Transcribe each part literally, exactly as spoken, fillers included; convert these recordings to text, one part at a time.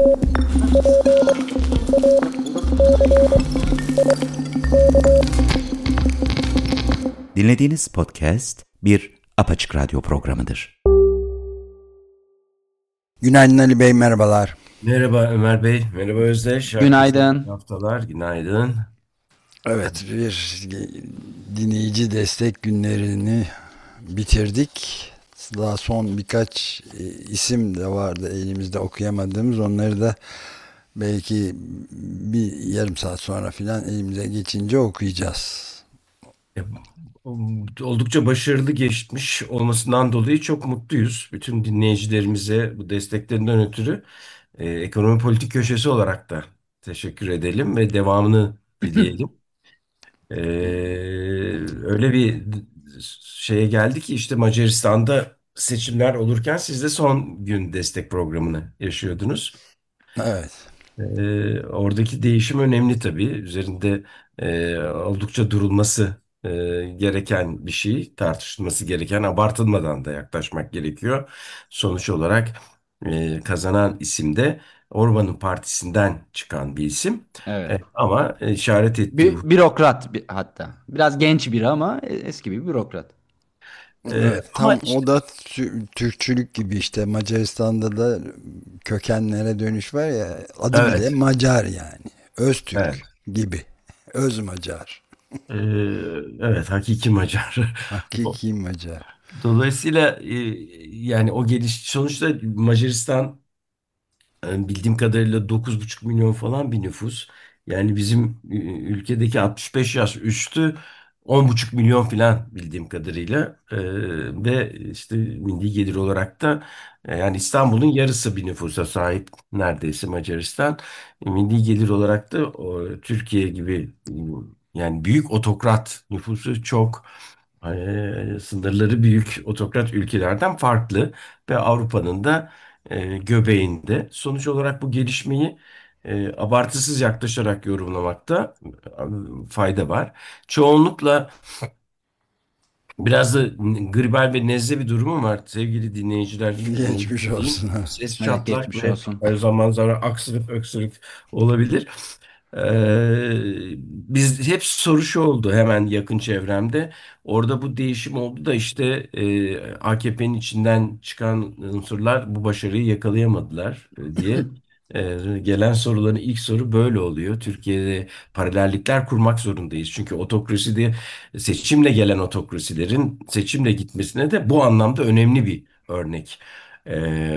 Dinlediğiniz podcast bir Apaçık Radyo programıdır. Günaydın Ali Bey, merhabalar. Merhaba Ömer Bey, merhaba Özdeş. Herkese iyi Günaydın. haftalar, günaydın. Evet, bir dinleyici destek günlerini bitirdik. Daha son birkaç isim de vardı elimizde okuyamadığımız. Onları da belki bir yarım saat sonra filan elimize geçince okuyacağız. E, Oldukça başarılı geçmiş olmasından dolayı çok mutluyuz. Bütün dinleyicilerimize bu desteklerinden ötürü e, ekonomi politik köşesi olarak da teşekkür edelim ve devamını dileyelim. E, Öyle bir şeye geldi ki işte Macaristan'da seçimler olurken siz de son gün destek programını yaşıyordunuz. Evet. Ee, oradaki değişim önemli tabii. Üzerinde e, oldukça durulması e, gereken bir şey, tartışılması gereken, abartılmadan da yaklaşmak gerekiyor. Sonuç olarak e, kazanan isim de Orban'ın partisinden çıkan bir isim. Evet. E, ama işaret ettiğim Bir bürokrat bir, hatta. Biraz genç biri ama eski bir bürokrat. e, Evet, ama tam işte o da tü- Türkçülük gibi işte Macaristan'da da kökenlere dönüş var ya, adı bile evet, Macar yani. evet. Öztürk gibi. Öz Macar. E, evet, hakiki Macar. Hakiki Macar. Dolayısıyla e, yani o geliş sonuçta Macaristan e, bildiğim kadarıyla dokuz buçuk milyon falan bir nüfus. Yani bizim e, ülkedeki altmış beş yaş üstü on buçuk milyon falan bildiğim kadarıyla. E, ve işte milli gelir olarak da e, yani İstanbul'un yarısı bir nüfusa sahip neredeyse Macaristan. E, milli gelir olarak da o, Türkiye gibi e, yani büyük otokrat nüfusu çok. E, sınırları büyük otokrat ülkelerden farklı ve Avrupa'nın da e, göbeğinde. Sonuç olarak bu gelişmeyi e, abartısız yaklaşarak yorumlamakta e, fayda var. Çoğunlukla biraz da gribal ve nezle bir durumum var sevgili dinleyiciler. E, Geçmiş diyeyim. olsun. Ses Evet, çatlak geçmiş ve olsun. her zaman zaman aksırık öksürük olabilir. Ee, biz hep soru şu oldu hemen yakın çevremde. Orada bu değişim oldu da işte e, A K P'nin içinden çıkan unsurlar bu başarıyı yakalayamadılar e, diye. E, gelen soruların ilk soru böyle oluyor. Türkiye'de paralellikler kurmak zorundayız. Çünkü otokraside seçimle gelen otokrasilerin seçimle gitmesine de bu anlamda önemli bir örnek. E,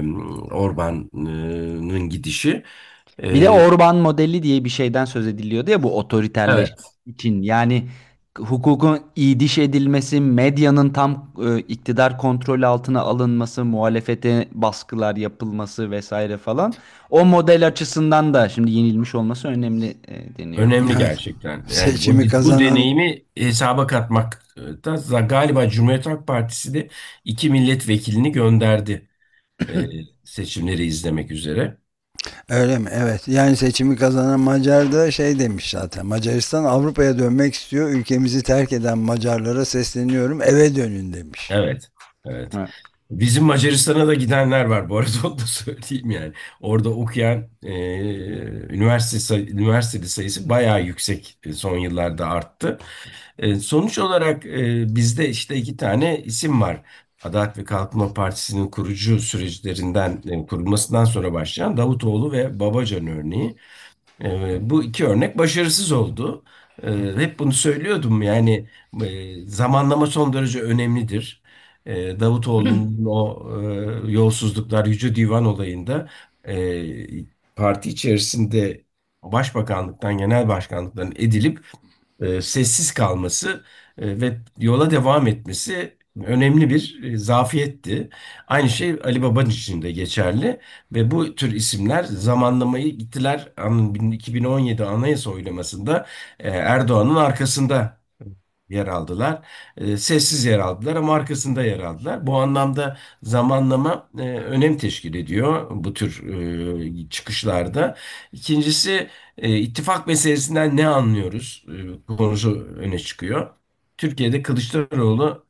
Orban'ın gidişi. Bir de E, Orban modeli diye bir şeyden söz ediliyordu ya, bu otoriterleşme evet. için. Yani hukukun iyiliş edilmesi, medyanın tam e, iktidar kontrolü altına alınması, muhalefete baskılar yapılması vesaire falan. O model açısından da şimdi yenilmiş olması önemli e, deniyor. Önemli gerçekten. Yani bu, Seçimi bu kazanan deneyimi hesaba katmak da galiba Cumhuriyet Halk Partisi de iki milletvekilini gönderdi e, seçimleri izlemek üzere. öyle mi? Evet. Yani seçimi kazanan Macar da şey demiş zaten. Macaristan Avrupa'ya dönmek istiyor. Ülkemizi terk eden Macarlara sesleniyorum. Eve dönün demiş. Evet. Evet. Evet. Bizim Macaristan'a da gidenler var bu arada onu da söyleyeyim yani. Orada okuyan e, üniversite say- üniversiteli sayısı bayağı yüksek e, son yıllarda arttı. E, sonuç olarak e, bizde işte iki tane isim var. Adalet ve Kalkınma Partisi'nin kurucu süreçlerinden e, kurulmasından sonra başlayan Davutoğlu ve Babacan örneği. E, bu iki örnek başarısız oldu. E, hep bunu söylüyordum yani e, zamanlama son derece önemlidir. E, Davutoğlu'nun o e, yolsuzluklar Yüce Divan olayında e, parti içerisinde başbakanlıktan genel başkanlıktan edilip e, sessiz kalması e, ve yola devam etmesi önemli bir e, zafiyetti. Aynı şey Ali Babacan için de geçerli ve bu tür isimler zamanlamayı gittiler. Anın iki bin on yedi Anayasa oylamasında e, Erdoğan'ın arkasında yer aldılar. E, sessiz yer aldılar ama arkasında yer aldılar. Bu anlamda zamanlama e, önem teşkil ediyor bu tür e, çıkışlarda. İkincisi e, ittifak meselesinden ne anlıyoruz? E, konusu öne çıkıyor. Türkiye'de Kılıçdaroğlu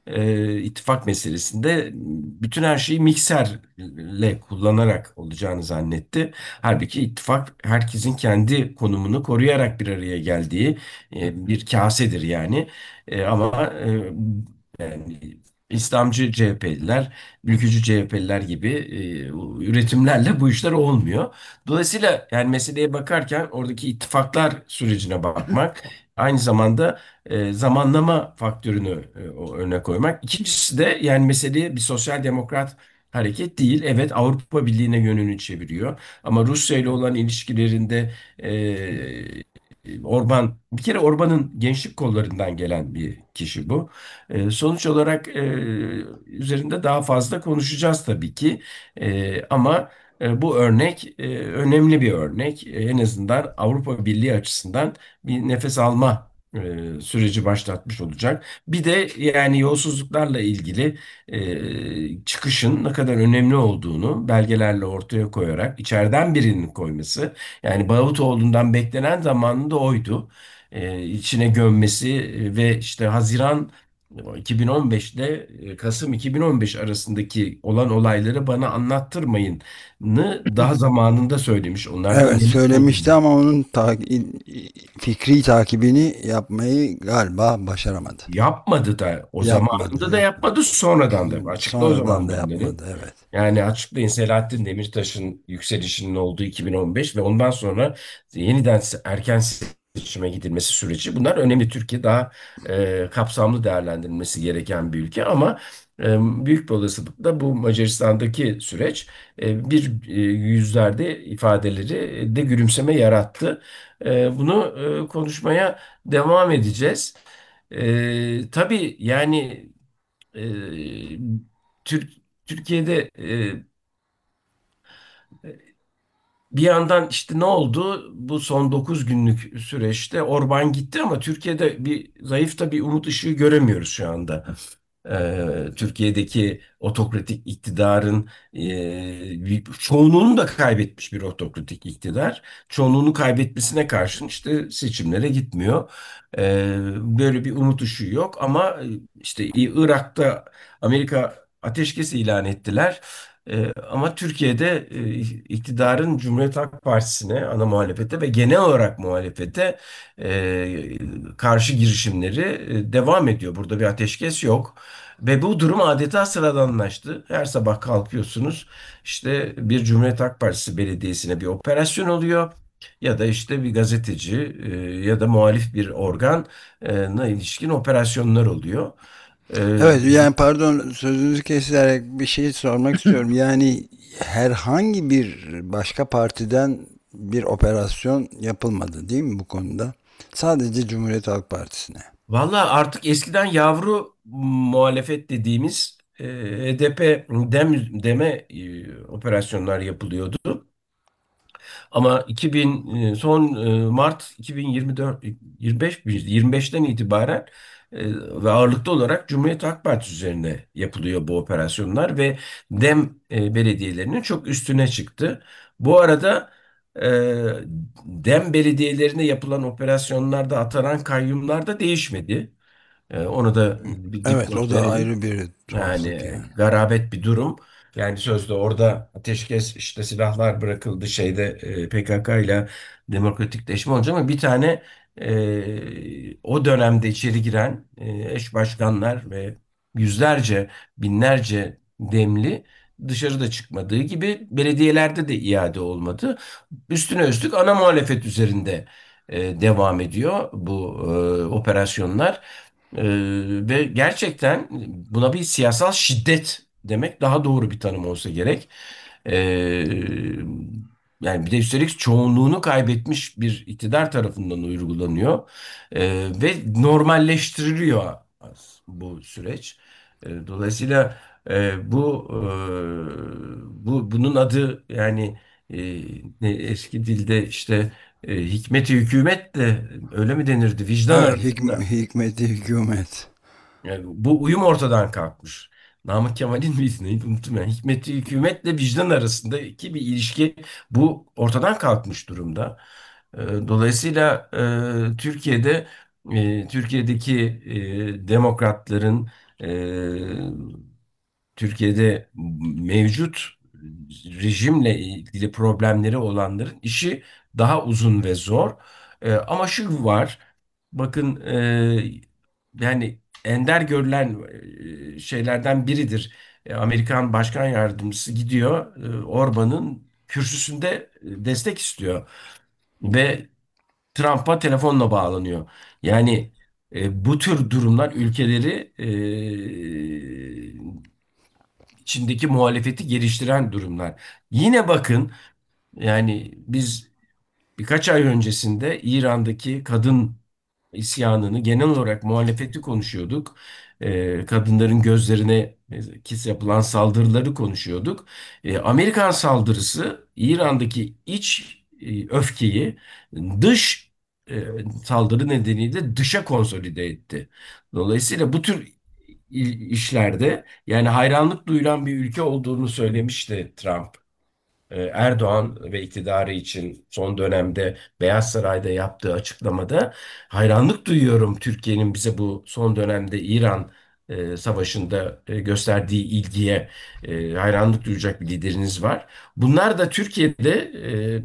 e, ittifak meselesinde bütün her şeyi mikserle kullanarak olacağını zannetti. Halbuki ittifak herkesin kendi konumunu koruyarak bir araya geldiği e, bir kasedir yani. E, ama e, yani İslamcı C H P'liler, ülkücü C H P'liler gibi e, üretimlerle bu işler olmuyor. Dolayısıyla yani meseleye bakarken oradaki ittifaklar sürecine bakmak, aynı zamanda e, zamanlama faktörünü e, o öne koymak. İkincisi de yani meseleye bir sosyal demokrat hareket değil. Evet, Avrupa Birliği'ne yönünü çeviriyor. Ama Rusya ile olan ilişkilerinde e, Orban, bir kere Orban'ın gençlik kollarından gelen bir kişi bu. E, sonuç olarak e, üzerinde daha fazla konuşacağız tabii ki. E, ama e, bu örnek e, önemli bir örnek. E, en azından Avrupa Birliği açısından bir nefes alma e, süreci başlatmış olacak. Bir de yani yolsuzluklarla ilgili e, çıkışın ne kadar önemli olduğunu belgelerle ortaya koyarak içeriden birinin koyması. Yani Davutoğlu'ndan beklenen zamanında oydu. E, içine gömmesi ve işte Haziran iki bin on beş ile Kasım iki bin on beş arasındaki olan olayları bana anlattırmayın daha zamanında söylemiş. Onlar da Evet, önemli söylemişti olduğunu. ama onun ta- fikri takibini yapmayı galiba başaramadı. Yapmadı da o Yapmadı, zamanında da yapmadı. yapmadı, sonradan da. Açıkla o Sonradan zaman da bunları. yapmadı, evet. Yani açıklayın, Selahattin Demirtaş'ın yükselişinin olduğu iki bin on beş ve ondan sonra yeniden erken seçime gidilmesi süreci. Bunlar önemli. Türkiye daha e, kapsamlı değerlendirilmesi gereken bir ülke ama e, büyük bir olasılıkla bu Macaristan'daki süreç e, bir e, yüzlerde ifadeleri de gülümseme yarattı. E, bunu e, konuşmaya devam edeceğiz. E, tabii yani e, Türk Türkiye'de e, bir yandan işte ne oldu? Bu son dokuz günlük süreçte Orban gitti ama Türkiye'de bir zayıf da bir umut ışığı göremiyoruz şu anda. Ee, Türkiye'deki otokratik iktidarın e, bir- çoğunluğunu da kaybetmiş bir otokratik iktidar. Çoğunluğunu kaybetmesine karşın işte seçimlere gitmiyor. Ee, böyle bir umut ışığı yok ama işte Irak'ta Amerika ateşkes ilan ettiler. Ee, ama Türkiye'de e, iktidarın Cumhuriyet Halk Partisi'ne, ana muhalefete ve genel olarak muhalefete e, karşı girişimleri e, devam ediyor. Burada bir ateşkes yok. Ve bu durum adeta sıradanlaştı. Her sabah kalkıyorsunuz, işte bir Cumhuriyet Halk Partisi belediyesine bir operasyon oluyor. Ya da işte bir gazeteci e, ya da muhalif bir organa ilişkin operasyonlar oluyor. E, Evet, yani pardon, sözünüzü keserek bir şey sormak istiyorum. Yani herhangi bir başka partiden bir operasyon yapılmadı değil mi bu konuda? Sadece Cumhuriyet Halk Partisi'ne. Valla artık eskiden yavru muhalefet dediğimiz e, H D P dem, deme e, operasyonlar yapılıyordu. Ama iki bin e, son e, Mart iki bin yirmi dört yirmi beş yirmi beşten itibaren e, ve ağırlıklı olarak Cumhuriyet Halk Partisi üzerine yapılıyor bu operasyonlar ve dem e, belediyelerinin çok üstüne çıktı. Bu arada e, dem belediyelerine yapılan operasyonlarda atanan kayyumlar da değişmedi. E, onu da bir Evet, o dipnot da verelim. ayrı bir tuhaflık Yani yani. garabet bir durum. Yani sözde orada ateşkes, işte silahlar bırakıldı şeyde e, P K K ile demokratikleşme olacak ama bir tane e, o dönemde içeri giren e, eş başkanlar ve yüzlerce, binlerce demli dışarıda çıkmadığı gibi belediyelerde de iade olmadı. Üstüne üstlük ana muhalefet üzerinde e, devam ediyor bu e, operasyonlar. E, Ve gerçekten buna bir siyasal şiddet demek daha doğru bir tanım olsa gerek. E, Yani bir de üstelik çoğunluğunu kaybetmiş bir iktidar tarafından uygulanıyor. E, ve normalleştiriliyor bu süreç. E, dolayısıyla e, bu e, bu bunun adı yani e, ne, eski dilde işte e, hikmeti hükümet de öyle mi denirdi? Vicdan Evet, hikm arasında. hikmeti hükümet. Yani bu uyum ortadan kalkmış. Namık Kemal'in miydi neydi unuttum yani. Hikmeti hükümetle vicdan arasındaki bir ilişki bu ortadan kalkmış durumda. Ee, Dolayısıyla e, Türkiye'de e, Türkiye'deki e, demokratların e, Türkiye'de mevcut rejimle ilgili problemleri olanların işi daha uzun ve zor. E, ama şu var, bakın, e, yani ender görülen e, şeylerden biridir. E, Amerikan Başkan Yardımcısı gidiyor, e, Orban'ın kürsüsünde e, destek istiyor ve Trump'a telefonla bağlanıyor. Yani e, bu tür durumlar ülkeleri e, içindeki muhalefeti geliştiren durumlar. Yine bakın, yani biz birkaç ay öncesinde İran'daki kadın isyanını, genel olarak muhalefeti konuşuyorduk. Ee, kadınların gözlerine e, kis yapılan saldırıları konuşuyorduk. Ee, Amerikan saldırısı İran'daki iç e, öfkeyi dış e, saldırı nedeniyle dışa konsolide etti. Dolayısıyla bu tür i- işlerde, yani hayranlık duyulan bir ülke olduğunu söylemişti Trump. Ee, Erdoğan ve iktidarı için son dönemde Beyaz Saray'da yaptığı açıklamada, hayranlık duyuyorum Türkiye'nin bize bu son dönemde İran e, savaşında e, gösterdiği ilgiye, e, hayranlık duyacak bir lideriniz var. Bunlar da Türkiye'de e,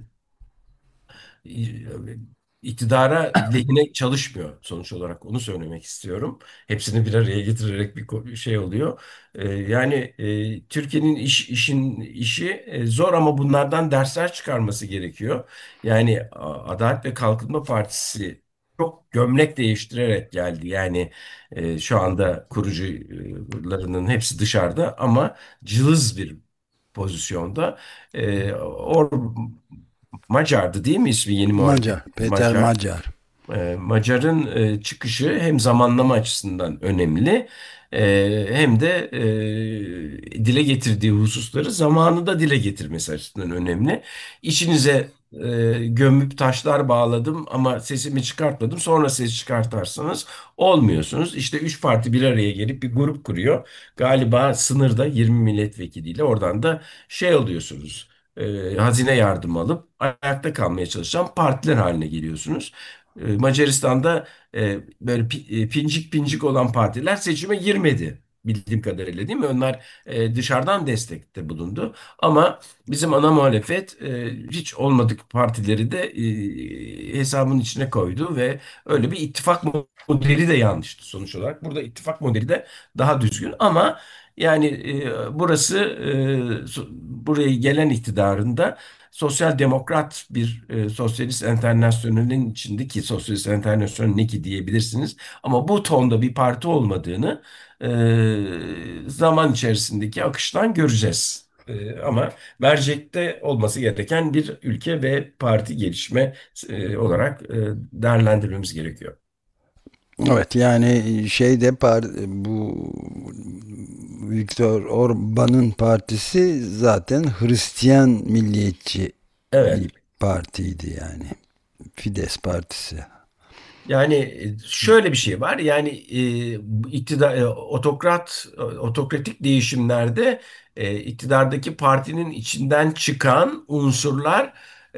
iktidara lehine çalışmıyor sonuç olarak, onu söylemek istiyorum. Hepsini bir araya getirerek bir ko- şey oluyor. Ee, yani e, Türkiye'nin iş işin işi e, zor ama bunlardan dersler çıkarması gerekiyor. Yani A- Adalet ve Kalkınma Partisi çok gömlek değiştirerek geldi. Yani e, şu anda kurucularının hepsi dışarıda ama cılız bir pozisyonda. E, or Macar'dı değil mi ismi, yeni muhalefet? Macar, Peter Macar. Macar. E, Macar'ın e, çıkışı hem zamanlama açısından önemli, e, hem de e, dile getirdiği hususları zamanında dile getirmesi açısından önemli. İçinize e, gömüp taşlar bağladım ama sesimi çıkartmadım, sonra ses çıkartarsanız olmuyorsunuz. İşte üç parti bir araya gelip bir grup kuruyor. Galiba sınırda yirmi milletvekiliyle oradan da şey oluyorsunuz. E, hazine yardımı alıp ayakta kalmaya çalışan partiler haline geliyorsunuz. E, Macaristan'da e, böyle pi- e, pincik pincik olan partiler seçime girmedi bildiğim kadarıyla, değil mi? Onlar e, dışarıdan destekte bulundu. Ama bizim ana muhalefet e, hiç olmadık partileri de e, hesabın içine koydu ve öyle bir ittifak modeli de yanlıştı sonuç olarak. Burada ittifak modeli de daha düzgün ama yani e, burası e, so- buraya gelen iktidarında sosyal demokrat bir e, sosyalist enternasyonelin içindeki sosyalist enternasyonel ne ki diyebilirsiniz. Ama bu tonda bir parti olmadığını e, zaman içerisindeki akıştan göreceğiz. E, ama mercekte olması gereken bir ülke ve parti gelişme e, olarak e, değerlendirmemiz gerekiyor. Evet, yani şeyde par bu Viktor Orban'ın partisi zaten Hristiyan milliyetçi Evet. bir partiydi yani. Fides partisi. Yani e, şöyle bir şey var. Yani e, bu iktidar, e, otokrat, e, otokratik değişimlerde e, iktidardaki partinin içinden çıkan unsurlar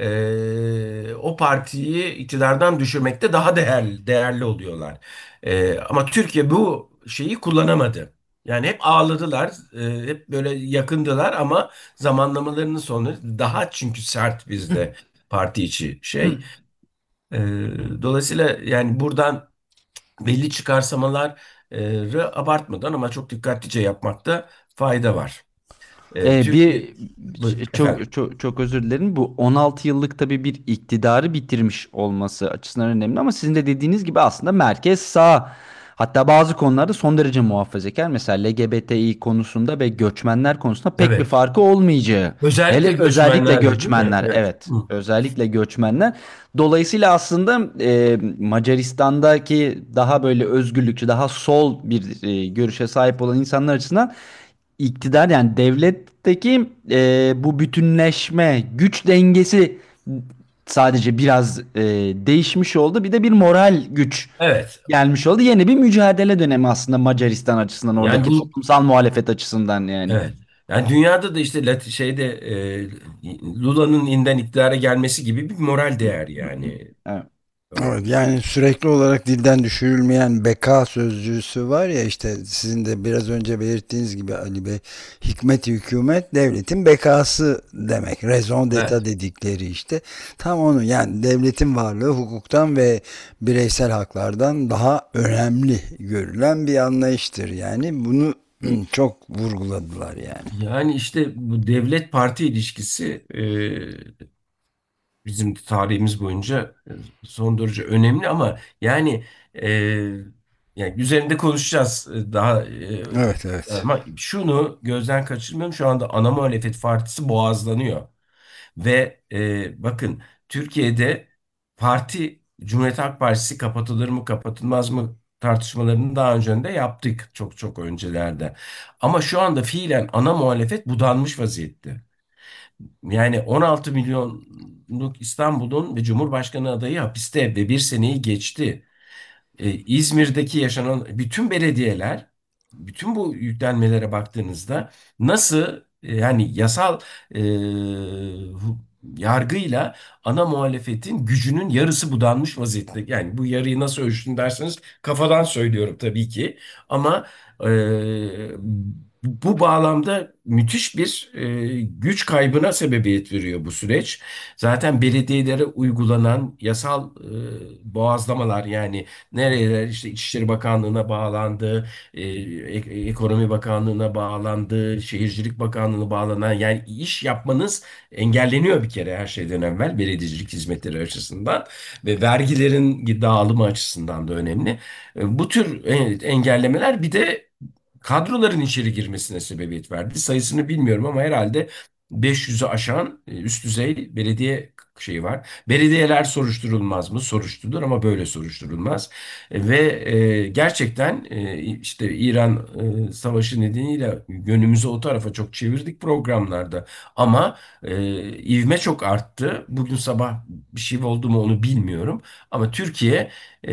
e, o partiyi iktidardan düşürmekte daha değerli, değerli oluyorlar. E, ama Türkiye bu şeyi kullanamadı. Yani hep ağladılar, e, hep böyle yakındılar ama zamanlamalarının sonu daha, çünkü sert bizde parti içi şey. Ee, Dolayısıyla yani buradan belli çıkarsamaları abartmadan ama çok dikkatlice yapmakta fayda var. Ee, Ee, Türkiye, bir bu- efendim, çok çok çok özür dilerim. Bu on altı yıllık tabii bir iktidarı bitirmiş olması açısından önemli ama sizin de dediğiniz gibi aslında merkez sağ. Hatta bazı konularda son derece muhafazakar. Mesela L G B T İ konusunda ve göçmenler konusunda pek bir evet. farkı olmayacağı. Özellikle Hele özellikle göçmenlerde değil mi? göçmenler, Evet. evet. Hı. Özellikle göçmenler. Dolayısıyla aslında e, Macaristan'daki daha böyle özgürlükçü, daha sol bir e, görüşe sahip olan insanlar açısından iktidar, yani devletteki e, bu bütünleşme, güç dengesi sadece biraz e, değişmiş oldu. Bir de bir moral güç Evet. gelmiş oldu. Yeni bir mücadele dönemi aslında Macaristan açısından, Yani oradaki bu, toplumsal muhalefet açısından yani. evet. Yani dünyada da işte Lat- şeyde e, Lula'nın yeniden iktidara gelmesi gibi bir moral değer yani. Evet. Evet, yani sürekli olarak dilden düşürülmeyen beka sözcüğüsü var ya, işte sizin de biraz önce belirttiğiniz gibi Ali Bey, hikmet hükümet devletin bekası demek. Raison d'etat Evet. dedikleri işte tam onu, yani devletin varlığı hukuktan ve bireysel haklardan daha önemli görülen bir anlayıştır. Yani bunu çok vurguladılar yani. Yani işte bu devlet parti ilişkisi bizim tarihimiz boyunca e, son derece önemli ama yani e, yani üzerinde konuşacağız e, daha e, Evet, evet. ama şunu gözden kaçırmıyorum, şu anda ana muhalefet partisi boğazlanıyor ve e, bakın Türkiye'de parti Cumhuriyet Halk Partisi kapatılır mı kapatılmaz mı tartışmalarını daha önce de yaptık, çok çok öncelerde, ama şu anda fiilen ana muhalefet budanmış vaziyette. Yani on altı milyonluk İstanbul'un ve Cumhurbaşkanı adayı hapiste ve bir seneyi geçti. Ee, İzmir'deki yaşanan bütün belediyeler, bütün bu yüklenmelere baktığınızda nasıl e, yani yasal e, hu- yargıyla ana muhalefetin gücünün yarısı budanmış vaziyette. Yani bu yarıyı nasıl ölçtün derseniz kafadan söylüyorum tabii ki, ama e, bu bağlamda müthiş bir e, güç kaybına sebebiyet veriyor bu süreç. Zaten belediyelere uygulanan yasal e, boğazlamalar, yani nereler, işte İçişleri Bakanlığı'na bağlandı, e, Ek- Ekonomi Bakanlığı'na bağlandı, Şehircilik Bakanlığı'na bağlanan, yani iş yapmanız engelleniyor bir kere her şeyden evvel belediyecilik hizmetleri açısından ve vergilerin dağılımı açısından da önemli. E, Bu tür e, engellemeler bir de kadroların içeri girmesine sebebiyet verdi. Sayısını bilmiyorum ama herhalde beş yüzü aşan e, üst düzey belediye şeyi var. Belediyeler soruşturulmaz mı? Soruşturulur ama böyle soruşturulmaz. E, Ve e, gerçekten e, işte İran e, savaşı nedeniyle yönümüzü o tarafa çok çevirdik programlarda. Ama e, ivme çok arttı. Bugün sabah bir şey oldu mu onu bilmiyorum. Ama Türkiye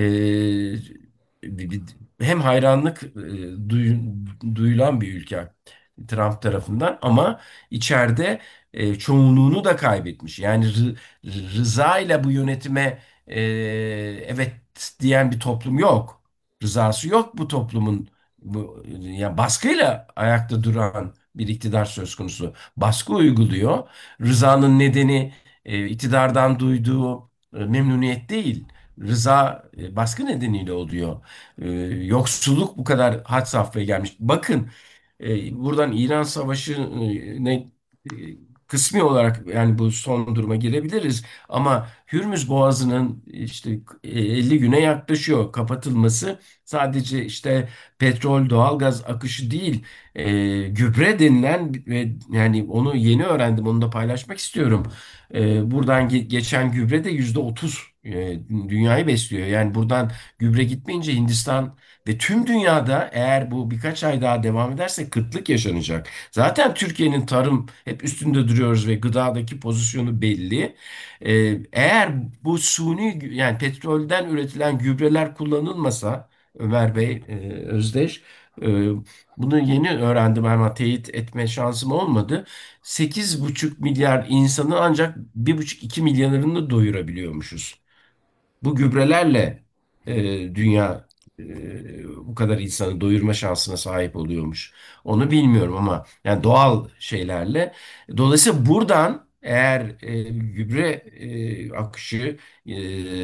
e, bir- bir- hem hayranlık e, duy- duyulan bir ülke Trump tarafından, ama içeride e, çoğunluğunu da kaybetmiş. Yani rı- rıza ile bu yönetime e, evet diyen bir toplum yok. Rızası yok bu toplumun. Bu, yani baskıyla ayakta duran bir iktidar söz konusu. Baskı uyguluyor. Rızanın nedeni e, iktidardan duyduğu e, memnuniyet değil. Rıza e, baskı nedeniyle oluyor. E, yoksulluk bu kadar had safhaya gelmiş. Bakın e, buradan İran Savaşı e, ne e, kısmi olarak yani bu son duruma girebiliriz, ama Hürmüz Boğazı'nın işte e, elli güne yaklaşıyor kapatılması, sadece işte petrol doğalgaz akışı değil, e, gübre denilen ve yani onu yeni öğrendim, onu da paylaşmak istiyorum. E, buradan ge- geçen gübre de yüzde otuz e, dünyayı besliyor. Yani buradan gübre gitmeyince Hindistan ve tüm dünyada, eğer bu birkaç ay daha devam ederse, kıtlık yaşanacak. Zaten Türkiye'nin tarım hep üstünde duruyoruz ve gıdadaki pozisyonu belli. Ee, eğer bu suni yani petrolden üretilen gübreler kullanılmasa, Ömer Bey, e, Özdeş, e, bunu yeni öğrendim ama teyit etme şansım olmadı. sekiz buçuk milyar insanı ancak bir buçuk iki milyarını doyurabiliyormuşuz. Bu gübrelerle e, dünya e, bu kadar insanı doyurma şansına sahip oluyormuş. Onu bilmiyorum ama yani doğal şeylerle. Dolayısıyla buradan eğer e, gübre e, akışı, e,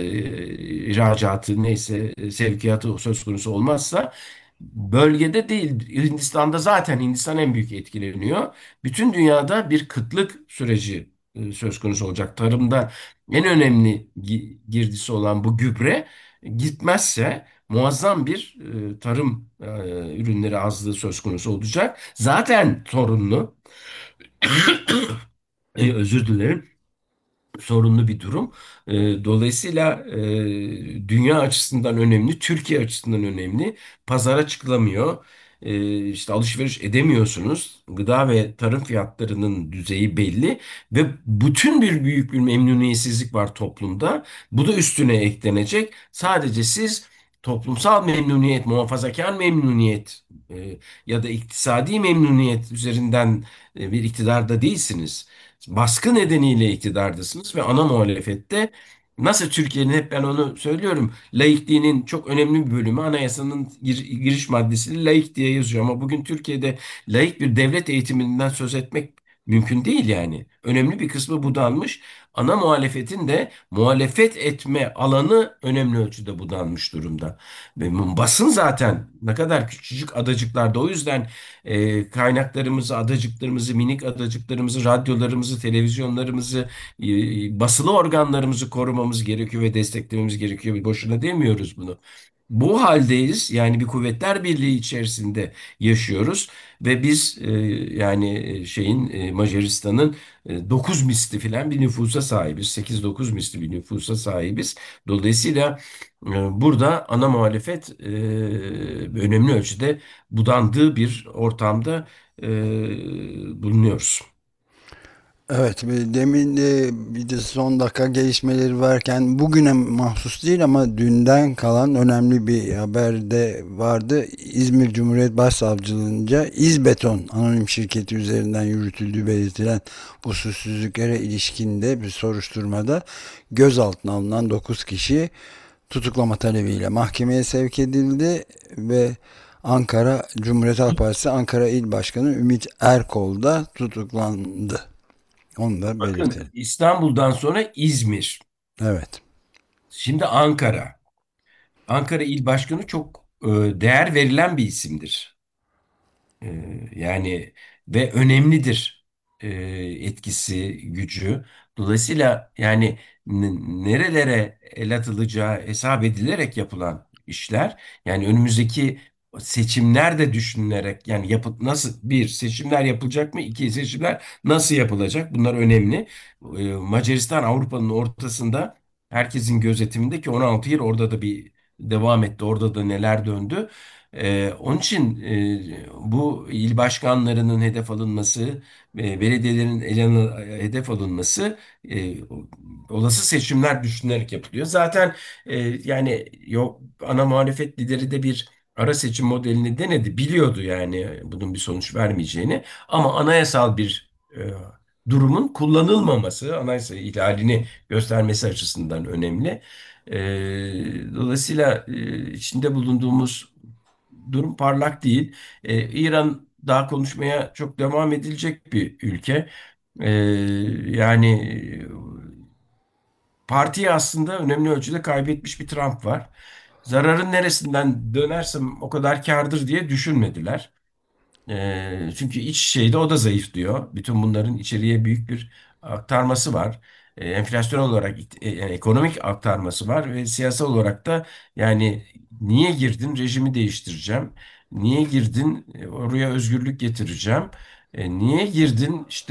ihracatı neyse e, sevkiyatı söz konusu olmazsa, bölgede değil Hindistan'da, zaten Hindistan en büyük etkileniyor. Bütün dünyada bir kıtlık süreci e, söz konusu olacak. Tarımda en önemli gi- girdisi olan bu gübre gitmezse muazzam bir e, tarım e, ürünleri azlığı söz konusu olacak. Zaten sorunlu, e, özür dilerim, sorunlu bir durum. E, dolayısıyla e, dünya açısından önemli, Türkiye açısından önemli. Pazara çıkılamıyor. E, işte alışveriş edemiyorsunuz. Gıda ve tarım fiyatlarının düzeyi belli ve bütün bir büyük bir memnuniyetsizlik var toplumda. Bu da üstüne eklenecek. Sadece siz toplumsal memnuniyet, muhafazakar memnuniyet e, ya da iktisadi memnuniyet üzerinden e, bir iktidarda değilsiniz. Baskı nedeniyle iktidardasınız ve ana muhalefette Nasıl Türkiye'nin, hep ben onu söylüyorum, laikliğinin çok önemli bir bölümü anayasanın gir- giriş maddesinde laik diye yazıyor. Ama bugün Türkiye'de laik bir devlet eğitiminden söz etmek mümkün değil yani. Önemli bir kısmı budanmış. Ana muhalefetin de muhalefet etme alanı önemli ölçüde budanmış durumda. Ve basın zaten ne kadar küçücük adacıklarda. O yüzden e, kaynaklarımızı, adacıklarımızı, minik adacıklarımızı, radyolarımızı, televizyonlarımızı, e, basılı organlarımızı korumamız gerekiyor ve desteklememiz gerekiyor. Boşuna demiyoruz bunu. Bu haldeyiz. Yani bir kuvvetler birliği içerisinde yaşıyoruz ve biz e, yani e, şeyin e, Macaristan'ın e, dokuz misli filan bir nüfusa sahibiz. sekiz dokuz misli bir nüfusa sahibiz. Dolayısıyla e, burada ana muhalefet e, önemli ölçüde budandığı bir ortamda e, bulunuyoruz. Evet, ve demin de bir de son dakika gelişmeleri varken bugüne mahsus değil ama dünden kalan önemli bir haber de vardı. İzmir Cumhuriyet Başsavcılığınca İzbeton anonim şirketi üzerinden yürütüldüğü belirtilen usulsüzlüklere ilişkinde bir soruşturmada gözaltına alınan dokuz kişi tutuklama talebiyle mahkemeye sevk edildi ve Ankara Cumhuriyet Halk Partisi Ankara İl Başkanı Ümit Erkol da tutuklandı. Onu da Bakın, belirtelim. İstanbul'dan sonra İzmir, Evet. şimdi Ankara. Ankara İl Başkanı çok e, değer verilen bir isimdir. Ee, yani ve önemlidir e, etkisi, gücü. Dolayısıyla yani n- nerelere el atılacağı hesap edilerek yapılan işler. Yani önümüzdeki seçimler de düşünülerek, yani yapı, nasıl, bir, seçimler yapılacak mı? İki, seçimler nasıl yapılacak? Bunlar önemli. Ee, Macaristan Avrupa'nın ortasında, herkesin gözetiminde, ki on altı yıl orada da bir devam etti. Orada da neler döndü. Ee, onun için e, bu il başkanlarının hedef alınması, e, belediyelerin ele hedef alınması e, olası seçimler düşünülerek yapılıyor. Zaten e, yani yok, ana muhalefet lideri de bir ara seçim modelini denedi. Biliyordu yani bunun bir sonuç vermeyeceğini. Ama anayasal bir e, durumun kullanılmaması, anayasa ihlalini göstermesi açısından önemli. E, Dolayısıyla e, içinde bulunduğumuz durum parlak değil. Ee, İran daha konuşmaya çok devam edilecek bir ülke. Ee, Yani partiyi aslında önemli ölçüde kaybetmiş bir Trump var. Zararın neresinden dönersem o kadar kârdır diye düşünmediler. Ee, çünkü iç şeyde o da zayıflıyor. Bütün bunların içeriye büyük bir aktarması var. Ee, enflasyon olarak ik- e, yani ekonomik aktarması var ve siyasal olarak da, yani niye girdin, rejimi değiştireceğim. Niye girdin, E, oraya özgürlük getireceğim. E, niye girdin, işte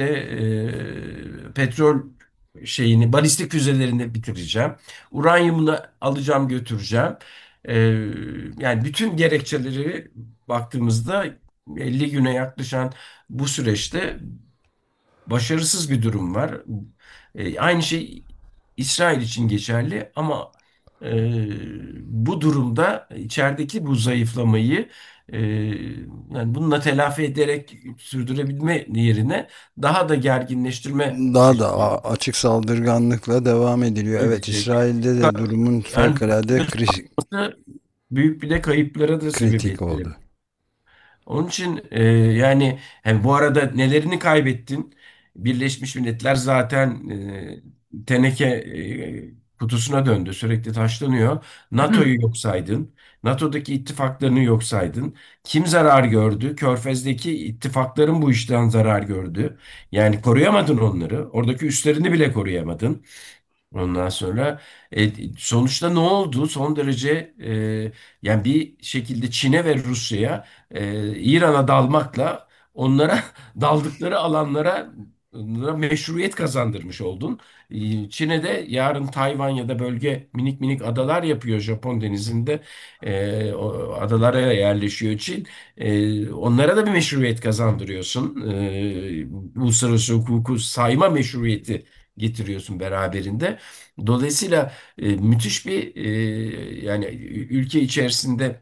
e, petrol şeyini, balistik füzelerini bitireceğim. Uranyumunu alacağım, götüreceğim. E, Yani bütün gerekçeleri baktığımızda elli güne yaklaşan bu süreçte başarısız bir durum var. E, aynı şey İsrail için geçerli ama e, bu durumda içerideki bu zayıflamayı e, yani bununla telafi ederek sürdürebilme yerine daha da gerginleştirme Daha da a- açık saldırganlıkla devam ediliyor. Evet, edecek. İsrail'de de durumun Yani fevkalade kri- büyük bir de kayıplara da kritik sebebiyet oldu. verebilir. Onun için e, yani hem bu arada nelerini kaybettin? Birleşmiş Milletler zaten e, teneke e, kutusuna döndü. Sürekli taşlanıyor. NATO'yu yok saydın. NATO'daki ittifaklarını yok saydın. Kim zarar gördü? Körfez'deki ittifakların bu işten zarar gördü. Yani koruyamadın onları. Oradaki üslerini bile koruyamadın. Ondan sonra e, sonuçta ne oldu? Son derece e, yani bir şekilde Çin'e ve Rusya'ya, e, İran'a dalmakla onlara daldıkları alanlara onlara meşruiyet kazandırmış oldun. E, Çin'e de yarın Tayvan ya da bölge minik minik adalar yapıyor Japon denizinde. E, o adalara yerleşiyor Çin. E, onlara da bir meşruiyet kazandırıyorsun. E, uluslararası hukuku sayma meşruiyeti getiriyorsun beraberinde. Dolayısıyla e, müthiş bir e, yani ülke içerisinde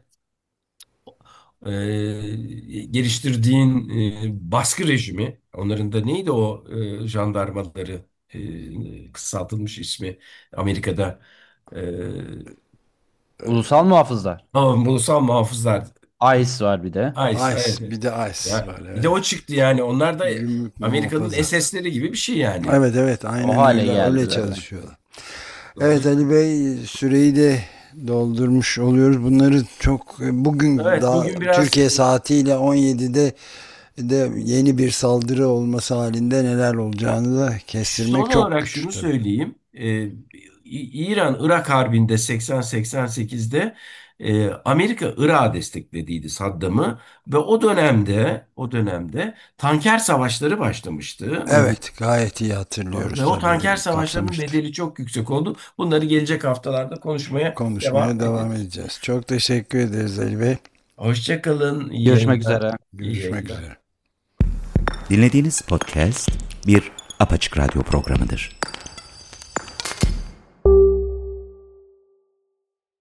e, geliştirdiğin e, baskı rejimi, onların da neydi o e, jandarmaları? e, kısaltılmış ismi Amerika'da e, Ulusal muhafızlar. ama ulusal muhafızlar ICE var bir de. ICE, evet. ICE, bir de ICE Ya, var, bir de evet. o çıktı yani. Onlar da Gümrük Amerika'nın muhafaza. S S'leri gibi bir şey yani. Evet evet, O aynen hale öyle, öyle geldiler. çalışıyorlar. Evet Ali Bey, süreyi de doldurmuş oluyoruz. Bunları çok bugün Evet, daha bugün biraz Türkiye saatiyle on yedide de yeni bir saldırı olması halinde neler olacağını da kestirmek son çok olarak güç şunu tabii. söyleyeyim. Ee, İ- İran-Irak Harbi'nde seksen seksen sekizde e, Amerika Irak'ı desteklediydi, Saddam'ı, ve o dönemde o dönemde tanker savaşları başlamıştı. Evet, gayet iyi hatırlıyoruz Ve o tanker tabii, savaşlarının kapsamıştık. bedeli çok yüksek oldu. Bunları gelecek haftalarda konuşmaya Konuşmaya devam devam edeceğiz. edeceğiz. Çok teşekkür ederiz Ali Bey. Hoşça kalın. İyi Görüşmek yayınlar. üzere. İyi Görüşmek yayınlar. üzere. Dinlediğiniz podcast bir Apaçık Radyo programıdır.